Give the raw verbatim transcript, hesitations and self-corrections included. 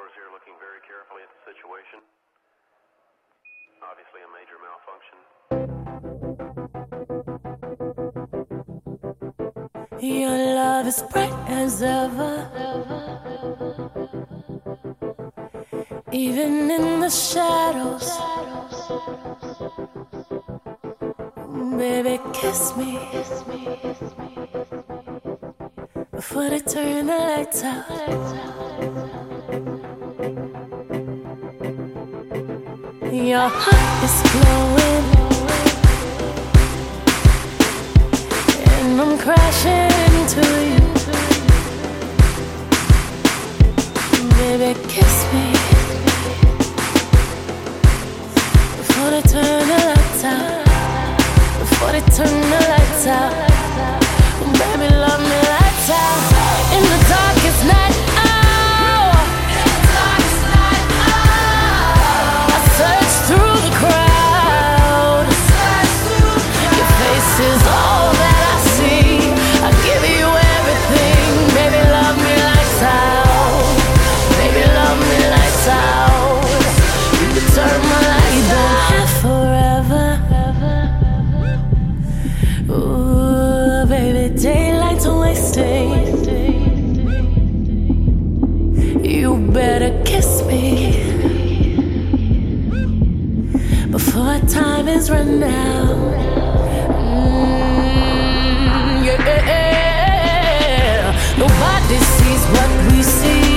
controllers here looking very carefully at the situation. Obviously a major malfunction. Your love is bright as ever, even in the shadows. Baby, kiss me before they turn the lights out. Your heart is glowing, and I'm crashing into you. Baby, kiss me before they turn the lights out. Before they turn the lights out. Baby, love me lights out. In the darkest night, oh, in the darkest night, oh, I search through the crowd. Your face is all that I see. I give you everything. Baby, love me lights out. Baby, love me lights out. You can turn my lights out. You don't have forever. Ooh, baby, daylight's wasting. You better kiss me before time is run out. Mm, yeah, nobody sees what we see.